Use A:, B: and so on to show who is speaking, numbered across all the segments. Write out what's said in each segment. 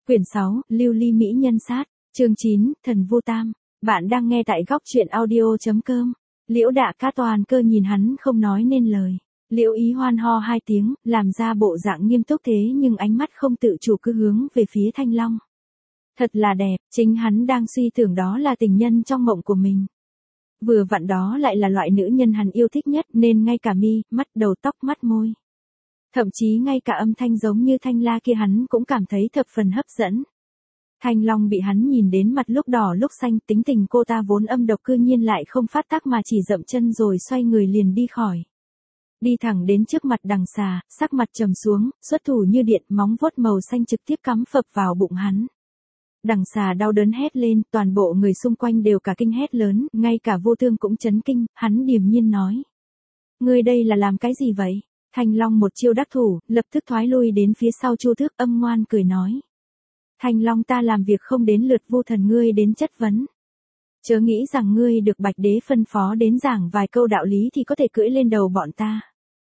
A: Quyển 6, Lưu ly mỹ nhân sát, chương 9, Thần Vu Tam. Bạn đang nghe tại góc truyện audio.com. Liễu Đạ Ca Toàn Cơ nhìn hắn không nói nên lời. Liễu Ý Hoan ho hai tiếng, làm ra bộ dạng nghiêm túc thế nhưng ánh mắt không tự chủ cứ hướng về phía Thanh Long. Thật là đẹp, chính hắn đang suy tưởng đó là tình nhân trong mộng của mình. Vừa vặn đó lại là loại nữ nhân hắn yêu thích nhất nên ngay cả mi, mắt, đầu tóc, mắt môi. Thậm chí ngay cả âm thanh giống như thanh la kia hắn cũng cảm thấy thập phần hấp dẫn. Thanh Long bị hắn nhìn đến mặt lúc đỏ lúc xanh, tính tình cô ta vốn âm độc cư nhiên lại không phát tác mà chỉ dậm chân rồi xoay người liền đi khỏi. Đi thẳng đến trước mặt đằng xà, sắc mặt trầm xuống, xuất thủ như điện, móng vuốt màu xanh trực tiếp cắm phập vào bụng hắn. Đằng xà đau đớn hét lên, toàn bộ người xung quanh đều cả kinh hét lớn, ngay cả Vô Thương cũng chấn kinh, hắn điềm nhiên nói. Ngươi đây là làm cái gì vậy? Thanh Long một chiêu đắc thủ, lập tức thoái lui đến phía sau Chu Tước, âm ngoan cười nói. Thanh Long, ta làm việc không đến lượt Vu Thần ngươi đến chất vấn. Chớ nghĩ rằng ngươi được Bạch Đế phân phó đến giảng vài câu đạo lý thì có thể cưỡi lên đầu bọn ta.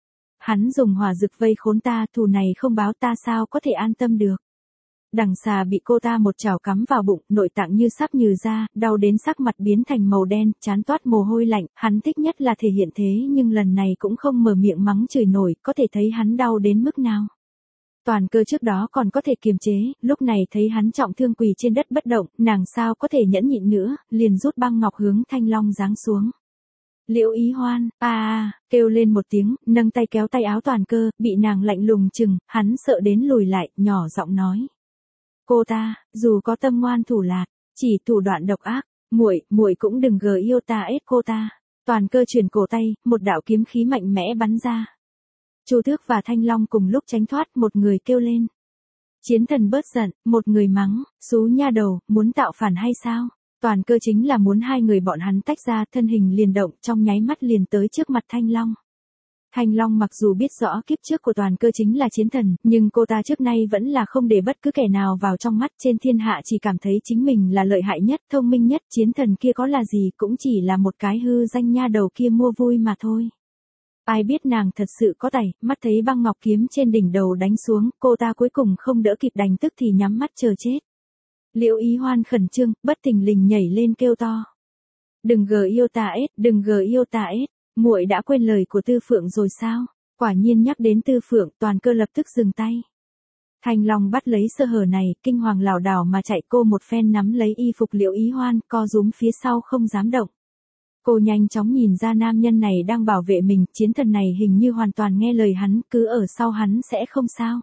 A: Hắn dùng hỏa dực vây khốn ta, thù này không báo ta sao có thể an tâm được. Đằng xà bị cô ta một chảo cắm vào bụng, nội tạng như sắp nhừ ra, đau đến sắc mặt biến thành màu đen, trán toát mồ hôi lạnh, hắn thích nhất là thể hiện thế nhưng lần này cũng không mở miệng mắng chửi nổi, có thể thấy hắn đau đến mức nào. Toàn Cơ trước đó còn có thể kiềm chế, lúc này thấy hắn trọng thương quỳ trên đất bất động, nàng sao có thể nhẫn nhịn nữa, liền rút băng ngọc hướng Thanh Long giáng xuống. Liễu Ý Hoan, kêu lên một tiếng, nâng tay kéo tay áo Toàn Cơ, bị nàng lạnh lùng chừng, hắn sợ đến lùi lại, nhỏ giọng nói. Cô ta, dù có tâm ngoan thủ lạt, chỉ thủ đoạn độc ác, muội cũng đừng gờ yêu ta ết cô ta. Toàn Cơ chuyển cổ tay, một đạo kiếm khí mạnh mẽ bắn ra. Chu Tước và Thanh Long cùng lúc tránh thoát, một người kêu lên. Chiến thần bớt giận, một người mắng, xú nha đầu, muốn tạo phản hay sao? Toàn Cơ chính là muốn hai người bọn hắn tách ra, thân hình liền động, trong nháy mắt liền tới trước mặt Thanh Long. Thanh Long mặc dù biết rõ kiếp trước của Toàn Cơ chính là chiến thần, nhưng cô ta trước nay vẫn là không để bất cứ kẻ nào vào trong mắt, trên thiên hạ chỉ cảm thấy chính mình là lợi hại nhất, thông minh nhất, chiến thần kia có là gì cũng chỉ là một cái hư danh nha đầu kia mua vui mà thôi. Ai biết nàng thật sự có tài, mắt thấy băng ngọc kiếm trên đỉnh đầu đánh xuống, cô ta cuối cùng không đỡ kịp đành tức thì nhắm mắt chờ chết. Liễu Ý Hoan khẩn trương, bất thình lình nhảy lên kêu to. Đừng gờ yêu ta ết, đừng gờ yêu ta ết. Muội đã quên lời của Tư Phượng rồi sao? Quả nhiên nhắc đến Tư Phượng, Toàn Cơ lập tức dừng tay. Thanh Long bắt lấy sơ hở này, kinh hoàng lảo đảo mà chạy, cô một phen nắm lấy y phục Liễu Ý Hoan, co rúm phía sau không dám động. Cô nhanh chóng nhìn ra nam nhân này đang bảo vệ mình, chiến thần này hình như hoàn toàn nghe lời hắn, cứ ở sau hắn sẽ không sao.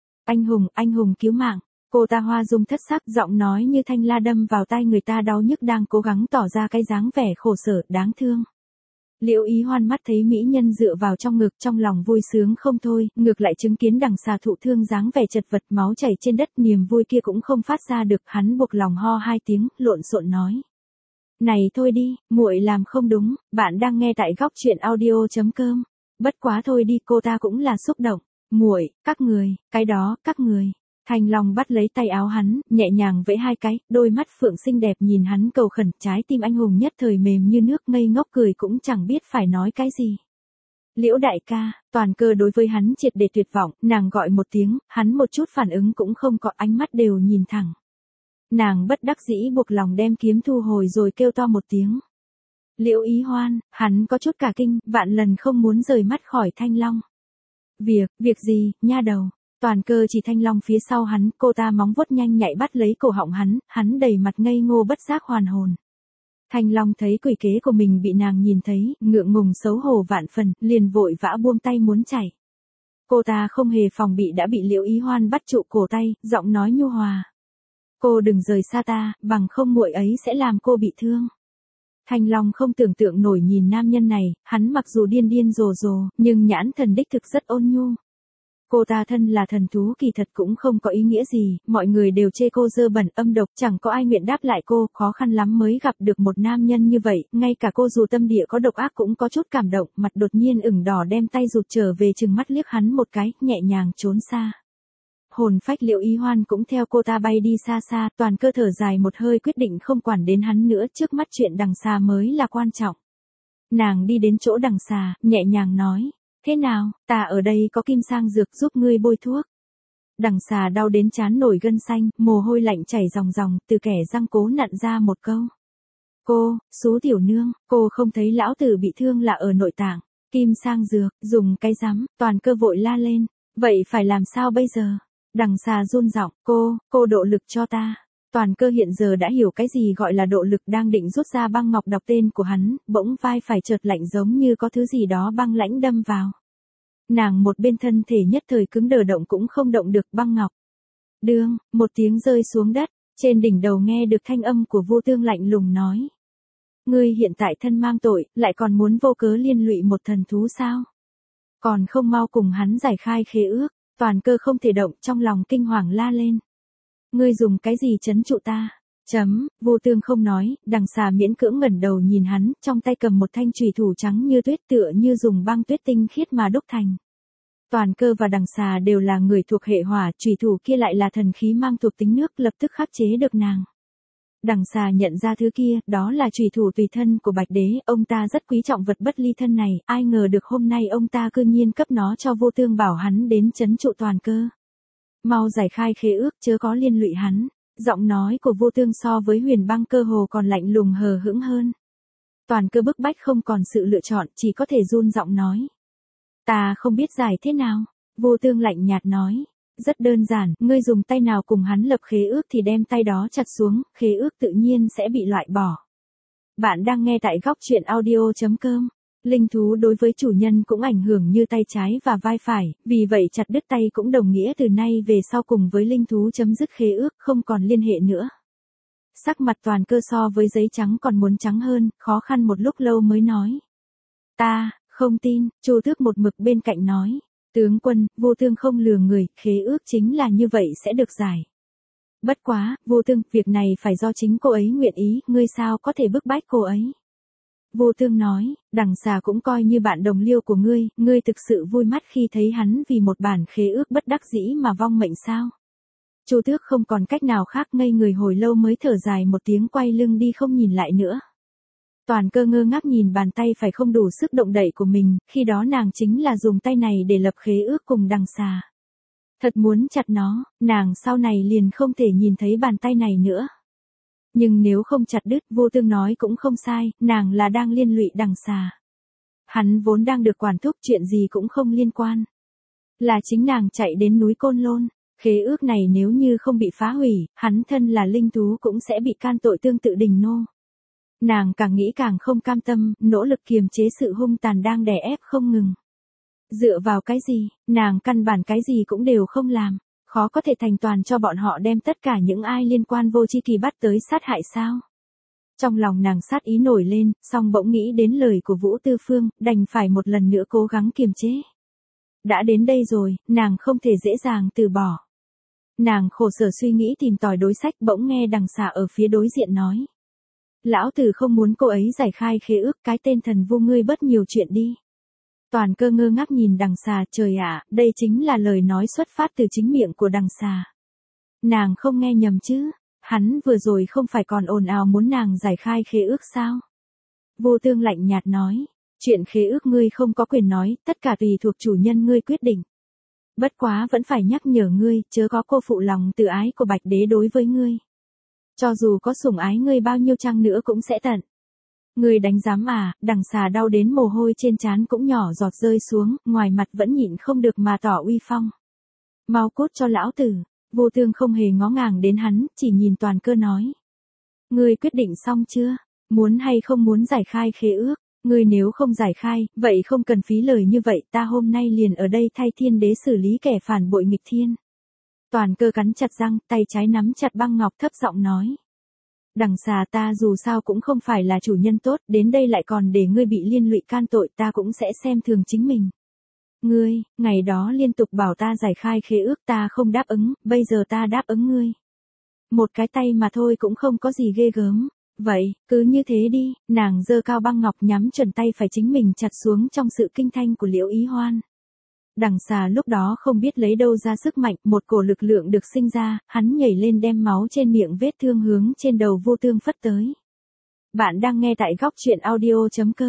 A: Anh hùng cứu mạng. Cô ta hoa dung thất sắc, giọng nói như thanh la đâm vào tai người ta đau nhức, đang cố gắng tỏ ra cái dáng vẻ khổ sở, đáng thương. Liễu Ý Hoan mắt thấy mỹ nhân dựa vào trong ngực, trong lòng vui sướng không thôi, ngược lại chứng kiến đằng xà thụ thương dáng vẻ chật vật, máu chảy trên đất, niềm vui kia cũng không phát ra được, hắn buộc lòng ho hai tiếng, lộn xộn nói. Này thôi đi, muội làm không đúng, bạn đang nghe tại góc truyện audio.com. Bất quá thôi đi, cô ta cũng là xúc động. Muội, các người, cái đó, các người. Thanh Long bắt lấy tay áo hắn, nhẹ nhàng vẫy hai cái, đôi mắt phượng xinh đẹp nhìn hắn cầu khẩn, trái tim anh hùng nhất thời mềm như nước, ngây ngốc cười cũng chẳng biết phải nói cái gì. Liễu đại ca, Toàn Cơ đối với hắn triệt để tuyệt vọng, nàng gọi một tiếng, hắn một chút phản ứng cũng không có, ánh mắt đều nhìn thẳng. Nàng bất đắc dĩ buộc lòng đem kiếm thu hồi rồi kêu to một tiếng. Liễu Ý Hoan, hắn có chút cả kinh, vạn lần không muốn rời mắt khỏi Thanh Long. Việc gì, nha đầu? Toàn Cơ chỉ Thanh Long phía sau hắn, cô ta móng vuốt nhanh nhạy bắt lấy cổ họng hắn đầy mặt ngây ngô bất giác hoàn hồn. Thanh Long thấy quỷ kế của mình bị nàng nhìn thấy, ngượng ngùng xấu hổ vạn phần, liền vội vã buông tay muốn chạy. Cô ta không hề phòng bị đã bị Liễu Ý Hoan bắt trụ cổ tay, giọng nói nhu hòa. Cô đừng rời xa ta, bằng không muội ấy sẽ làm cô bị thương. Thanh Long không tưởng tượng nổi nhìn nam nhân này, hắn mặc dù điên điên rồ rồ, nhưng nhãn thần đích thực rất ôn nhu. Cô ta thân là thần thú kỳ thật cũng không có ý nghĩa gì, mọi người đều chê cô dơ bẩn âm độc, chẳng có ai nguyện đáp lại cô, khó khăn lắm mới gặp được một nam nhân như vậy, ngay cả cô dù tâm địa có độc ác cũng có chút cảm động, mặt đột nhiên ửng đỏ đem tay rụt trở về chừng mắt liếc hắn một cái, nhẹ nhàng trốn xa. Hồn phách Liễu Ý Hoan cũng theo cô ta bay đi xa xa, Toàn Cơ thở dài một hơi quyết định không quản đến hắn nữa, trước mắt chuyện đằng xà mới là quan trọng. Nàng đi đến chỗ đằng xà, nhẹ nhàng nói. Thế nào, ta ở đây có kim sang dược giúp ngươi bôi thuốc. Đằng xà đau đến trán nổi gân xanh, mồ hôi lạnh chảy ròng ròng, từ kẻ răng cố nặn ra một câu. Cô, Sú tiểu nương, cô không thấy lão tử bị thương là ở nội tạng, kim sang dược, dùng cái rắm, Toàn Cơ vội la lên. Vậy phải làm sao bây giờ? Đằng xà run giọng, cô độ lực cho ta. Toàn Cơ hiện giờ đã hiểu cái gì gọi là độ lực, đang định rút ra băng ngọc đọc tên của hắn, bỗng vai phải chợt lạnh giống như có thứ gì đó băng lãnh đâm vào. Nàng một bên thân thể nhất thời cứng đờ, động cũng không động được. Băng ngọc. Đương, một tiếng rơi xuống đất, trên đỉnh đầu nghe được thanh âm của Vô Tương lạnh lùng nói. Ngươi hiện tại thân mang tội, lại còn muốn vô cớ liên lụy một thần thú sao? Còn không mau cùng hắn giải khai khế ước. Toàn Cơ không thể động, trong lòng kinh hoàng la lên. Ngươi dùng cái gì trấn trụ ta? Vô Tương không nói, đằng xà miễn cưỡng ngẩng đầu nhìn hắn, trong tay cầm một thanh chùy thủ trắng như tuyết, tựa như dùng băng tuyết tinh khiết mà đúc thành. Toàn Cơ và đằng xà đều là người thuộc hệ hỏa, chùy thủ kia lại là thần khí mang thuộc tính nước, lập tức khắc chế được nàng. Đằng xà nhận ra thứ kia, đó là chùy thủ tùy thân của Bạch Đế, ông ta rất quý trọng vật bất ly thân này, ai ngờ được hôm nay ông ta cư nhiên cấp nó cho Vô Tương bảo hắn đến trấn trụ Toàn Cơ. Mau giải khai khế ước, chớ có liên lụy hắn. Giọng nói của Vô Tương so với Huyền Băng cơ hồ còn lạnh lùng hờ hững hơn. Toàn Cơ bức bách không còn sự lựa chọn, chỉ có thể run giọng nói. Ta không biết giải thế nào. Vô Tương lạnh nhạt nói. Rất đơn giản, ngươi dùng tay nào cùng hắn lập khế ước thì đem tay đó chặt xuống, khế ước tự nhiên sẽ bị loại bỏ. Bạn đang nghe tại góc truyện audio.com. Linh thú đối với chủ nhân cũng ảnh hưởng như tay trái và vai phải, vì vậy chặt đứt tay cũng đồng nghĩa từ nay về sau cùng với linh thú chấm dứt khế ước, không còn liên hệ nữa. Sắc mặt Toàn Cơ so với giấy trắng còn muốn trắng hơn, khó khăn một lúc lâu mới nói. Ta, không tin. Chu Tước một mực bên cạnh nói. Tướng quân, Vô Tương không lừa người, khế ước chính là như vậy sẽ được giải. Bất quá, Vô Tương, việc này phải do chính cô ấy nguyện ý, ngươi sao có thể bức bách cô ấy. Vô Tương nói, đằng xà cũng coi như bạn đồng liêu của ngươi thực sự vui mắt khi thấy hắn vì một bản khế ước bất đắc dĩ mà vong mệnh sao. Chu Tước không còn cách nào khác, ngây người hồi lâu mới thở dài một tiếng, quay lưng đi không nhìn lại nữa. Toàn Cơ ngơ ngác nhìn bàn tay phải không đủ sức động đậy của mình, khi đó nàng chính là dùng tay này để lập khế ước cùng đằng xà. Thật muốn chặt nó, nàng sau này liền không thể nhìn thấy bàn tay này nữa. Nhưng nếu không chặt đứt, Vô Tương nói cũng không sai, nàng là đang liên lụy đằng xà. Hắn vốn đang được quản thúc, chuyện gì cũng không liên quan. Là chính nàng chạy đến núi Côn Lôn, khế ước này nếu như không bị phá hủy, hắn thân là linh thú cũng sẽ bị can tội tương tự Đình Nô. Nàng càng nghĩ càng không cam tâm, nỗ lực kiềm chế sự hung tàn đang đè ép không ngừng. Dựa vào cái gì, nàng căn bản cái gì cũng đều không làm. Khó có thể thành toàn cho bọn họ đem tất cả những ai liên quan Vô Chi Kỳ bắt tới sát hại sao? Trong lòng nàng sát ý nổi lên, song bỗng nghĩ đến lời của Vũ Tư Phương, đành phải một lần nữa cố gắng kiềm chế. Đã đến đây rồi, nàng không thể dễ dàng từ bỏ. Nàng khổ sở suy nghĩ tìm tòi đối sách, bỗng nghe đằng xà ở phía đối diện nói. Lão tử không muốn cô ấy giải khai khế ước, cái tên thần Vu ngươi bớt nhiều chuyện đi. Toàn Cơ ngơ ngác nhìn đằng xà, trời ạ, đây chính là lời nói xuất phát từ chính miệng của đằng xà. Nàng không nghe nhầm chứ, hắn vừa rồi không phải còn ồn ào muốn nàng giải khai khế ước sao? Vô Tương lạnh nhạt nói, chuyện khế ước ngươi không có quyền nói, tất cả tùy thuộc chủ nhân ngươi quyết định. Bất quá vẫn phải nhắc nhở ngươi, chớ có cô phụ lòng từ ái của Bạch Đế đối với ngươi. Cho dù có sủng ái ngươi bao nhiêu chăng nữa cũng sẽ tận. Ngươi đánh giám à? Đằng xà đau đến mồ hôi trên trán cũng nhỏ giọt rơi xuống, ngoài mặt vẫn nhịn không được mà tỏ uy phong. Mau cút cho lão tử. Vô Tương không hề ngó ngàng đến hắn, chỉ nhìn Toàn Cơ nói. Ngươi quyết định xong chưa? Muốn hay không muốn giải khai khế ước? Ngươi nếu không giải khai, vậy không cần phí lời như vậy, ta hôm nay liền ở đây thay Thiên Đế xử lý kẻ phản bội nghịch thiên. Toàn Cơ cắn chặt răng, tay trái nắm chặt băng ngọc, thấp giọng nói. Đằng xà, ta dù sao cũng không phải là chủ nhân tốt, đến đây lại còn để ngươi bị liên lụy can tội, ta cũng sẽ xem thường chính mình. Ngươi, ngày đó liên tục bảo ta giải khai khế ước, ta không đáp ứng, bây giờ ta đáp ứng ngươi. Một cái tay mà thôi cũng không có gì ghê gớm. Vậy, cứ như thế đi. Nàng giơ cao băng ngọc nhắm chuẩn tay phải chính mình chặt xuống trong sự kinh thanh của Liễu Ý Hoan. Đằng xà lúc đó không biết lấy đâu ra sức mạnh, một cổ lực lượng được sinh ra, hắn nhảy lên đem máu trên miệng vết thương hướng trên đầu Vô Tương phất tới. Bạn đang nghe tại góc truyện audio.com.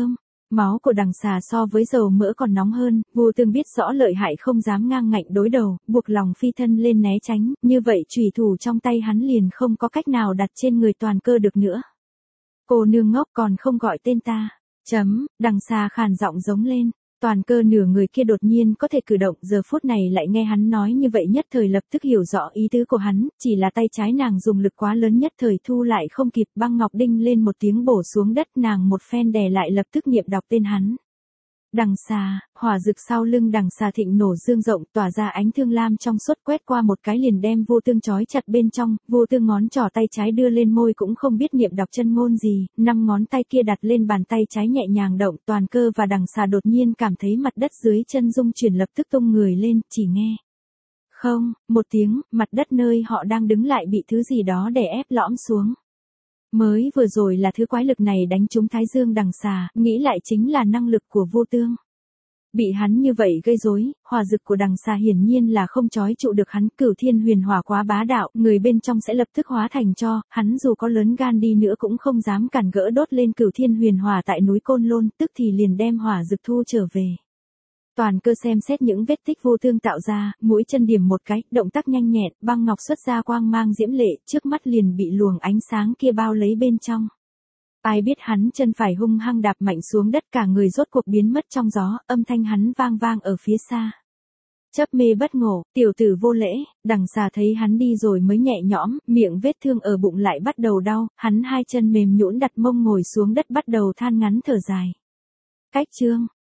A: Máu của đằng xà so với dầu mỡ còn nóng hơn, Vô Tương biết rõ lợi hại không dám ngang ngạnh đối đầu, buộc lòng phi thân lên né tránh, như vậy chùy thủ trong tay hắn liền không có cách nào đặt trên người Toàn Cơ được nữa. Cô nương ngốc còn không gọi tên ta. Đằng xà khàn giọng giống lên. Toàn Cơ nửa người kia đột nhiên có thể cử động, giờ phút này lại nghe hắn nói như vậy nhất thời lập tức hiểu rõ ý tứ của hắn, chỉ là tay trái nàng dùng lực quá lớn nhất thời thu lại không kịp, băng ngọc đinh lên một tiếng bổ xuống đất, nàng một phen đè lại lập tức niệm đọc tên hắn. Đằng xà, hỏa rực sau lưng đằng xà thịnh nổ dương rộng, tỏa ra ánh thương lam trong suốt, quét qua một cái liền đem Vô Tương trói chặt bên trong, Vô Tương ngón trỏ tay trái đưa lên môi cũng không biết niệm đọc chân ngôn gì, 5 ngón tay kia đặt lên bàn tay trái nhẹ nhàng động, Toàn Cơ và đằng xà đột nhiên cảm thấy mặt đất dưới chân rung chuyển lập tức tung người lên, chỉ nghe. Không, một tiếng, mặt đất nơi họ đang đứng lại bị thứ gì đó đè ép lõm xuống. Mới vừa rồi là thứ quái lực này đánh trúng thái dương đằng xà, nghĩ lại chính là năng lực của Vô Tương. Bị hắn như vậy gây rối, hỏa dực của đằng xà hiển nhiên là không trói trụ được hắn, Cửu Thiên Huyền Hỏa quá bá đạo, người bên trong sẽ lập tức hóa thành tro, hắn dù có lớn gan đi nữa cũng không dám cản gỡ đốt lên Cửu Thiên Huyền Hỏa tại núi Côn Lôn, tức thì liền đem hỏa dực thu trở về. Toàn Cơ xem xét những vết tích Vô Tương tạo ra, mũi chân điểm một cái, động tác nhanh nhẹn, băng ngọc xuất ra quang mang diễm lệ, trước mắt liền bị luồng ánh sáng kia bao lấy bên trong. Ai biết hắn chân phải hung hăng đạp mạnh xuống đất, cả người rốt cuộc biến mất trong gió, âm thanh hắn vang vang ở phía xa. Chấp mê bất ngộ, tiểu tử vô lễ, đằng xà thấy hắn đi rồi mới nhẹ nhõm, miệng vết thương ở bụng lại bắt đầu đau, hắn hai chân mềm nhũn đặt mông ngồi xuống đất bắt đầu than ngắn thở dài. Cách chương